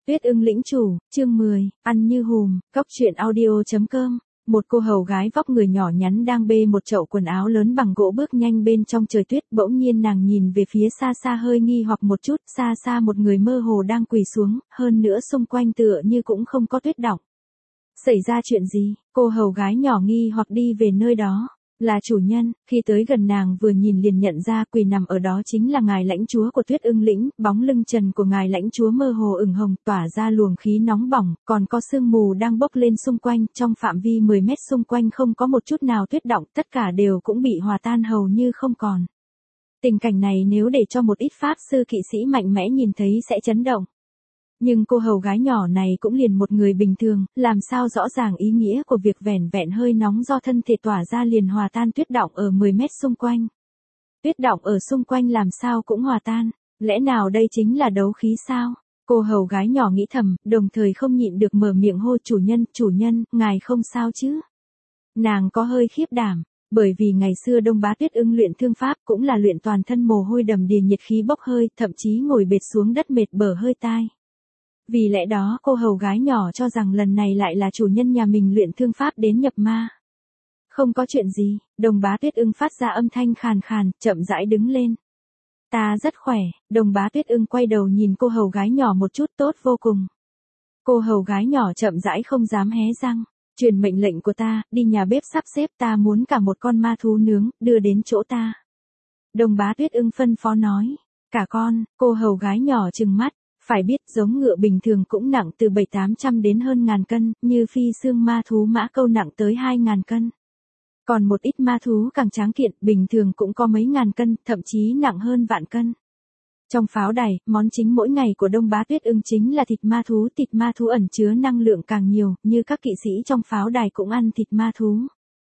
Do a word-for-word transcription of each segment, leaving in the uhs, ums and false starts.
Tuyết ưng lĩnh chủ, chương mười, ăn như hùm, cóc truyện audio chấm com. Một cô hầu gái vóc người nhỏ nhắn đang bê một chậu quần áo lớn bằng gỗ bước nhanh bên trong trời tuyết, bỗng nhiên nàng nhìn về phía xa xa hơi nghi hoặc một chút, xa xa một người mơ hồ đang quỳ xuống, hơn nữa xung quanh tựa như cũng không có tuyết đọng. Xảy ra chuyện gì? Cô hầu gái nhỏ nghi hoặc đi về nơi đó. Là chủ nhân, khi tới gần nàng vừa nhìn liền nhận ra quỳ nằm ở đó chính là ngài lãnh chúa của Tuyết ưng lĩnh, bóng lưng trần của ngài lãnh chúa mơ hồ ửng hồng tỏa ra luồng khí nóng bỏng, còn có sương mù đang bốc lên xung quanh, trong phạm vi mười mét xung quanh không có một chút nào tuyết động, tất cả đều cũng bị hòa tan hầu như không còn. Tình cảnh này nếu để cho một ít pháp sư kỵ sĩ mạnh mẽ nhìn thấy sẽ chấn động. Nhưng cô hầu gái nhỏ này cũng liền một người bình thường, làm sao rõ ràng ý nghĩa của việc vẻn vẹn hơi nóng do thân thể tỏa ra liền hòa tan tuyết đọng ở mười mét xung quanh. Tuyết đọng ở xung quanh làm sao cũng hòa tan, lẽ nào đây chính là đấu khí sao? Cô hầu gái nhỏ nghĩ thầm, đồng thời không nhịn được mở miệng hô chủ nhân, chủ nhân, ngài không sao chứ? Nàng có hơi khiếp đảm, bởi vì ngày xưa Đông Bá Tuyết ưng luyện thương pháp cũng là luyện toàn thân mồ hôi đầm đìa nhiệt khí bốc hơi, thậm chí ngồi bệt xuống đất mệt bở hơi tai. Vì lẽ đó cô hầu gái nhỏ cho rằng lần này lại là chủ nhân nhà mình luyện thương pháp đến nhập ma. Không có chuyện gì, Đồng Bá Tuyết ưng phát ra âm thanh khàn khàn, chậm rãi đứng lên. Ta rất khỏe, Đồng Bá Tuyết ưng quay đầu nhìn cô hầu gái nhỏ một chút, tốt vô cùng. Cô hầu gái nhỏ chậm rãi không dám hé răng, truyền mệnh lệnh của ta, đi nhà bếp sắp xếp, ta muốn cả một con ma thú nướng, đưa đến chỗ ta. Đồng Bá Tuyết ưng phân phó nói, cả con, cô hầu gái nhỏ trừng mắt. Phải biết giống ngựa bình thường cũng nặng từ bảy tám trăm đến hơn ngàn cân, như phi xương ma thú mã câu nặng tới hai ngàn cân. Còn một ít ma thú càng tráng kiện, bình thường cũng có mấy ngàn cân, thậm chí nặng hơn vạn cân. Trong pháo đài, món chính mỗi ngày của Đông Bá Tuyết ưng chính là thịt ma thú, thịt ma thú ẩn chứa năng lượng càng nhiều, như các kỵ sĩ trong pháo đài cũng ăn thịt ma thú.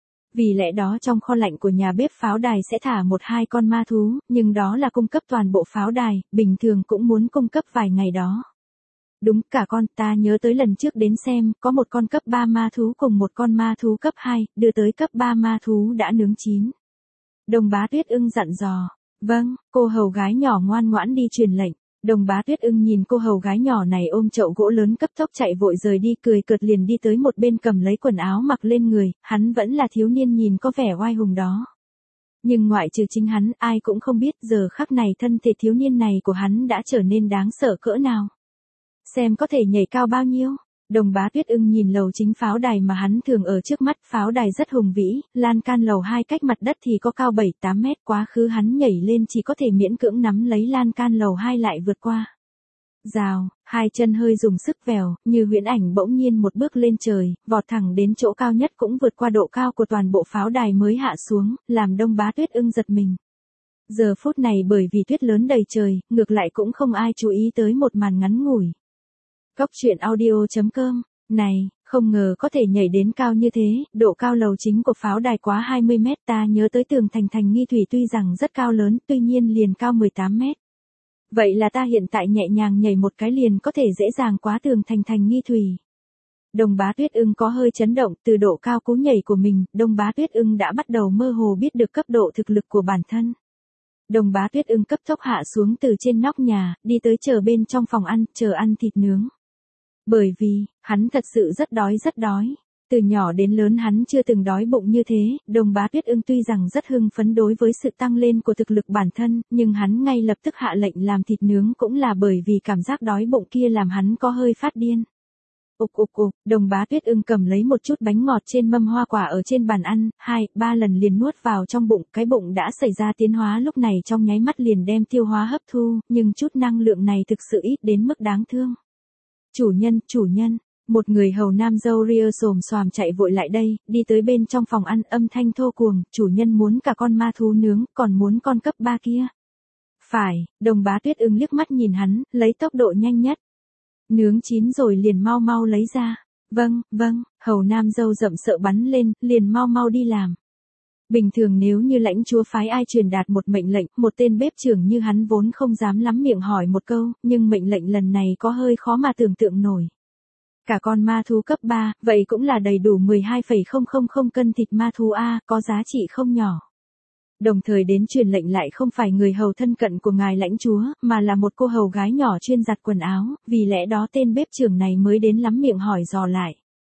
Vì lẽ đó trong kho lạnh của nhà bếp pháo đài sẽ thả một hai con ma thú, nhưng đó là cung cấp toàn bộ pháo đài, bình thường cũng muốn cung cấp vài ngày đó. Đúng, cả con, ta nhớ tới lần trước đến xem, có một con cấp ba ma thú cùng một con ma thú cấp hai, đưa tới cấp ba ma thú đã nướng chín. Đồng Bá Tuyết ưng dặn dò, vâng, cô hầu gái nhỏ ngoan ngoãn đi truyền lệnh. Đồng Bá Tuyết ưng nhìn cô hầu gái nhỏ này ôm chậu gỗ lớn cấp tốc chạy vội rời đi, cười cợt liền đi tới một bên cầm lấy quần áo mặc lên người, hắn vẫn là thiếu niên nhìn có vẻ oai hùng đó. Nhưng ngoại trừ chính hắn, ai cũng không biết giờ khắc này thân thể thiếu niên này của hắn đã trở nên đáng sợ cỡ nào. Xem có thể nhảy cao bao nhiêu. Đồng Bá Tuyết ưng nhìn lầu chính pháo đài mà hắn thường ở trước mắt, pháo đài rất hùng vĩ, lan can lầu hai cách mặt đất thì có cao bảy tám mét, quá khứ hắn nhảy lên chỉ có thể miễn cưỡng nắm lấy lan can lầu hai lại vượt qua. Rào, hai chân hơi dùng sức vèo, như huyễn ảnh bỗng nhiên một bước lên trời, vọt thẳng đến chỗ cao nhất cũng vượt qua độ cao của toàn bộ pháo đài mới hạ xuống, làm Đông Bá Tuyết ưng giật mình. Giờ phút này bởi vì tuyết lớn đầy trời, ngược lại cũng không ai chú ý tới một màn ngắn ngủi. Cóc truyện audio chấm com, này, không ngờ có thể nhảy đến cao như thế, độ cao lầu chính của pháo đài quá hai mươi mét, ta nhớ tới tường thành thành nghi thủy tuy rằng rất cao lớn, tuy nhiên liền cao mười tám mét. Vậy là ta hiện tại nhẹ nhàng nhảy một cái liền có thể dễ dàng quá tường thành thành nghi thủy. Đồng Bá Tuyết ưng có hơi chấn động, từ độ cao cú nhảy của mình, Đông Bá Tuyết ưng đã bắt đầu mơ hồ biết được cấp độ thực lực của bản thân. Đồng Bá Tuyết ưng cấp tốc hạ xuống từ trên nóc nhà, đi tới chờ bên trong phòng ăn, chờ ăn thịt nướng. Bởi vì, hắn thật sự rất đói rất đói. Từ nhỏ đến lớn hắn chưa từng đói bụng như thế, Đồng Bá Tuyết ưng tuy rằng rất hưng phấn đối với sự tăng lên của thực lực bản thân, nhưng hắn ngay lập tức hạ lệnh làm thịt nướng cũng là bởi vì cảm giác đói bụng kia làm hắn có hơi phát điên. Ục ục ục, Đồng Bá Tuyết ưng cầm lấy một chút bánh ngọt trên mâm hoa quả ở trên bàn ăn, hai, ba lần liền nuốt vào trong bụng, cái bụng đã xảy ra tiến hóa lúc này trong nháy mắt liền đem tiêu hóa hấp thu, nhưng chút năng lượng này thực sự ít đến mức đáng thương. Chủ nhân, chủ nhân, một người hầu nam dâu ria xồm xoàm chạy vội lại đây, đi tới bên trong phòng ăn âm thanh thô cuồng, chủ nhân muốn cả con ma thú nướng, còn muốn con cấp ba kia. Phải, Đồng Bá Tuyết ưng liếc mắt nhìn hắn, lấy tốc độ nhanh nhất. Nướng chín rồi liền mau mau lấy ra. Vâng, vâng, hầu nam dâu rậm sợ bắn lên, liền mau mau đi làm. Bình thường nếu như lãnh chúa phái ai truyền đạt một mệnh lệnh, một tên bếp trưởng như hắn vốn không dám lắm miệng hỏi một câu, nhưng mệnh lệnh lần này có hơi khó mà tưởng tượng nổi. Cả con ma thú cấp ba, vậy cũng là đầy đủ mười hai phẩy không không không cân thịt ma thú A, có giá trị không nhỏ. Đồng thời đến truyền lệnh lại không phải người hầu thân cận của ngài lãnh chúa, mà là một cô hầu gái nhỏ chuyên giặt quần áo, vì lẽ đó tên bếp trưởng này mới đến lắm miệng hỏi dò lại.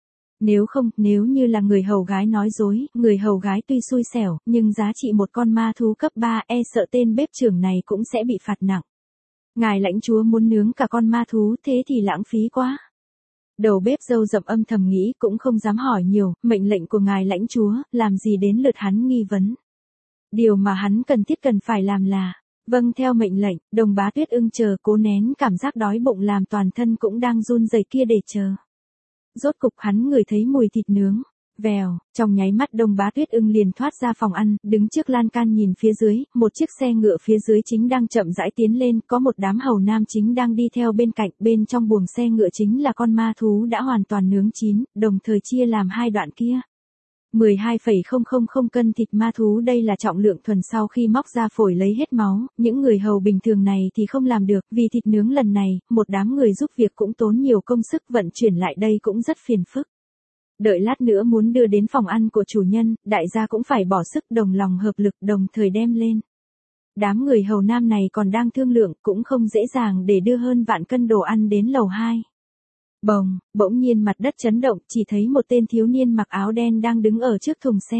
Nếu không, nếu như là người hầu gái nói dối, người hầu gái tuy xui xẻo, nhưng giá trị một con ma thú cấp ba e sợ tên bếp trưởng này cũng sẽ bị phạt nặng. Ngài lãnh chúa muốn nướng cả con ma thú thế thì lãng phí quá. Đầu bếp râu rậm âm thầm nghĩ cũng không dám hỏi nhiều, mệnh lệnh của ngài lãnh chúa, làm gì đến lượt hắn nghi vấn. Điều mà hắn cần thiết cần phải làm là, vâng theo mệnh lệnh, Đồng Bá Tuyết Ưng chờ cố nén cảm giác đói bụng làm toàn thân cũng đang run rẩy kia để chờ. Rốt cục hắn ngửi thấy mùi thịt nướng. Vèo, trong nháy mắt Đồng Bá Tuyết Ưng liền thoát ra phòng ăn, đứng trước lan can nhìn phía dưới, một chiếc xe ngựa phía dưới chính đang chậm rãi tiến lên, có một đám hầu nam chính đang đi theo bên cạnh, bên trong buồng xe ngựa chính là con ma thú đã hoàn toàn nướng chín, đồng thời chia làm hai đoạn kia. mười hai phẩy không không không cân thịt ma thú đây là trọng lượng thuần sau khi móc ra phổi lấy hết máu, những người hầu bình thường này thì không làm được, vì thịt nướng lần này, một đám người giúp việc cũng tốn nhiều công sức vận chuyển lại đây cũng rất phiền phức. Đợi lát nữa muốn đưa đến phòng ăn của chủ nhân, đại gia cũng phải bỏ sức đồng lòng hợp lực đồng thời đem lên. Đám người hầu nam này còn đang thương lượng cũng không dễ dàng để đưa hơn vạn cân đồ ăn đến lầu hai. Bồng, bỗng nhiên mặt đất chấn động, chỉ thấy một tên thiếu niên mặc áo đen đang đứng ở trước thùng xe.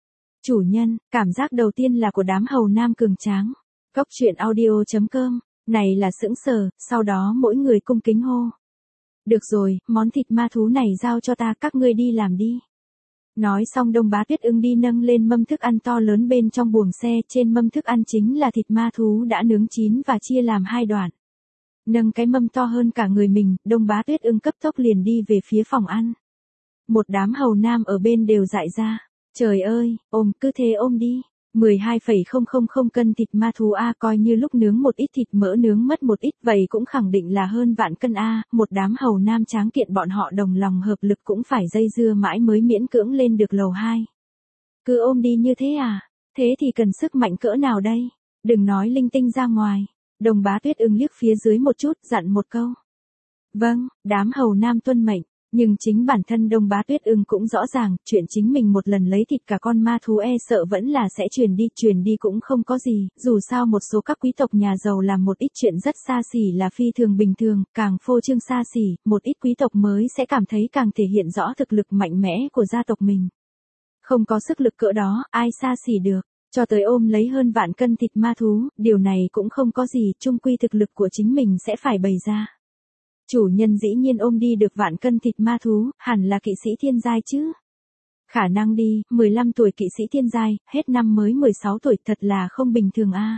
Chủ nhân, cảm giác đầu tiên là của đám hầu nam cường tráng. Cóc truyện audio chấm com, này là sững sờ, sau đó mỗi người cung kính hô. Được rồi, món thịt ma thú này giao cho ta, các ngươi đi làm đi. Nói xong Đồng Bá Tuyết Ưng đi nâng lên mâm thức ăn to lớn bên trong buồng xe, trên mâm thức ăn chính là thịt ma thú đã nướng chín và chia làm hai đoạn. Nâng cái mâm to hơn cả người mình, Đồng Bá Tuyết Ưng cấp tốc liền đi về phía phòng ăn. Một đám hầu nam ở bên đều dại ra. Trời ơi, ôm, cứ thế ôm đi. mười hai phẩy không không không cân thịt ma thú A, coi như lúc nướng một ít thịt mỡ nướng mất một ít, vậy cũng khẳng định là hơn vạn cân A, một đám hầu nam tráng kiện bọn họ đồng lòng hợp lực cũng phải dây dưa mãi mới miễn cưỡng lên được lầu hai. Cứ ôm đi như thế à? Thế thì cần sức mạnh cỡ nào đây? Đừng nói linh tinh ra ngoài. Đồng Bá Tuyết Ưng liếc phía dưới một chút, dặn một câu. Vâng, đám hầu nam tuân mệnh. Nhưng chính bản thân Đồng Bá Tuyết Ưng cũng rõ ràng, chuyện chính mình một lần lấy thịt cả con ma thú e sợ vẫn là sẽ truyền đi, truyền đi cũng không có gì, dù sao một số các quý tộc nhà giàu làm một ít chuyện rất xa xỉ là phi thường bình thường, càng phô trương xa xỉ, một ít quý tộc mới sẽ cảm thấy càng thể hiện rõ thực lực mạnh mẽ của gia tộc mình. Không có sức lực cỡ đó, ai xa xỉ được, cho tới ôm lấy hơn vạn cân thịt ma thú, điều này cũng không có gì, chung quy thực lực của chính mình sẽ phải bày ra. Chủ nhân dĩ nhiên ôm đi được vạn cân thịt ma thú, hẳn là kỵ sĩ thiên giai chứ. Khả năng đi, mười lăm tuổi kỵ sĩ thiên giai, hết năm mới mười sáu tuổi, thật là không bình thường a. À.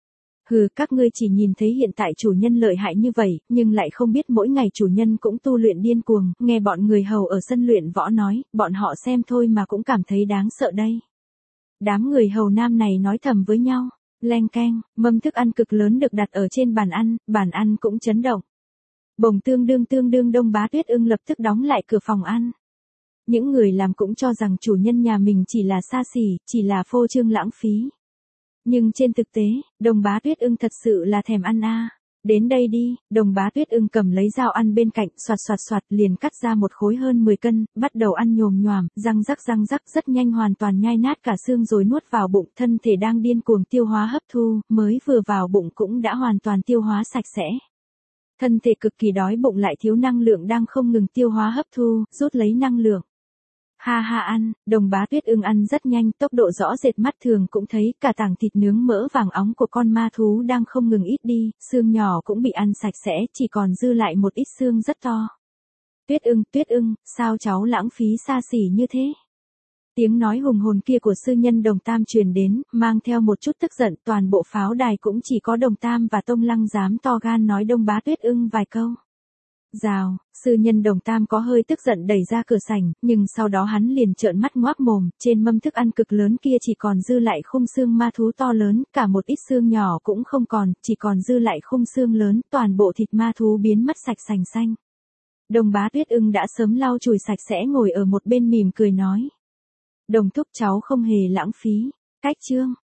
Hừ, các ngươi chỉ nhìn thấy hiện tại chủ nhân lợi hại như vậy, nhưng lại không biết mỗi ngày chủ nhân cũng tu luyện điên cuồng, nghe bọn người hầu ở sân luyện võ nói, bọn họ xem thôi mà cũng cảm thấy đáng sợ đây. Đám người hầu nam này nói thầm với nhau, leng keng, mâm thức ăn cực lớn được đặt ở trên bàn ăn, bàn ăn cũng chấn động. Bồng tương đương tương đương Đồng Bá Tuyết Ưng lập tức đóng lại cửa phòng ăn. Những người làm cũng cho rằng chủ nhân nhà mình chỉ là xa xỉ, chỉ là phô trương lãng phí. Nhưng trên thực tế, Đồng Bá Tuyết Ưng thật sự là thèm ăn a. À. Đến đây đi, Đồng Bá Tuyết Ưng cầm lấy dao ăn bên cạnh, xoạt xoạt xoạt liền cắt ra một khối hơn mười cân, bắt đầu ăn nhồm nhoàm, răng rắc răng rắc rất nhanh hoàn toàn nhai nát cả xương rồi nuốt vào bụng, thân thể đang điên cuồng tiêu hóa hấp thu, mới vừa vào bụng cũng đã hoàn toàn tiêu hóa sạch sẽ. Thân thể cực kỳ đói bụng lại thiếu năng lượng đang không ngừng tiêu hóa hấp thu, rút lấy năng lượng. Ha ha ăn, Đồng Bá Tuyết Ưng ăn rất nhanh, tốc độ rõ rệt mắt thường cũng thấy cả tảng thịt nướng mỡ vàng óng của con ma thú đang không ngừng ít đi, xương nhỏ cũng bị ăn sạch sẽ, chỉ còn dư lại một ít xương rất to. Tuyết Ưng, Tuyết Ưng, sao cháu lãng phí xa xỉ như thế? Tiếng nói hùng hồn kia của sư nhân Đồng Tam truyền đến, mang theo một chút tức giận, toàn bộ pháo đài cũng chỉ có Đồng Tam và Tông Lăng dám to gan nói Đồng Bá Tuyết Ưng vài câu. Rào, sư nhân Đồng Tam có hơi tức giận đẩy ra cửa sảnh, nhưng sau đó hắn liền trợn mắt ngoác mồm, trên mâm thức ăn cực lớn kia chỉ còn dư lại khung xương ma thú to lớn, cả một ít xương nhỏ cũng không còn, chỉ còn dư lại khung xương lớn, toàn bộ thịt ma thú biến mất sạch sành xanh. Đồng Bá Tuyết Ưng đã sớm lau chùi sạch sẽ ngồi ở một bên mỉm cười nói. Đồng thúc cháu không hề lãng phí. Cách chương.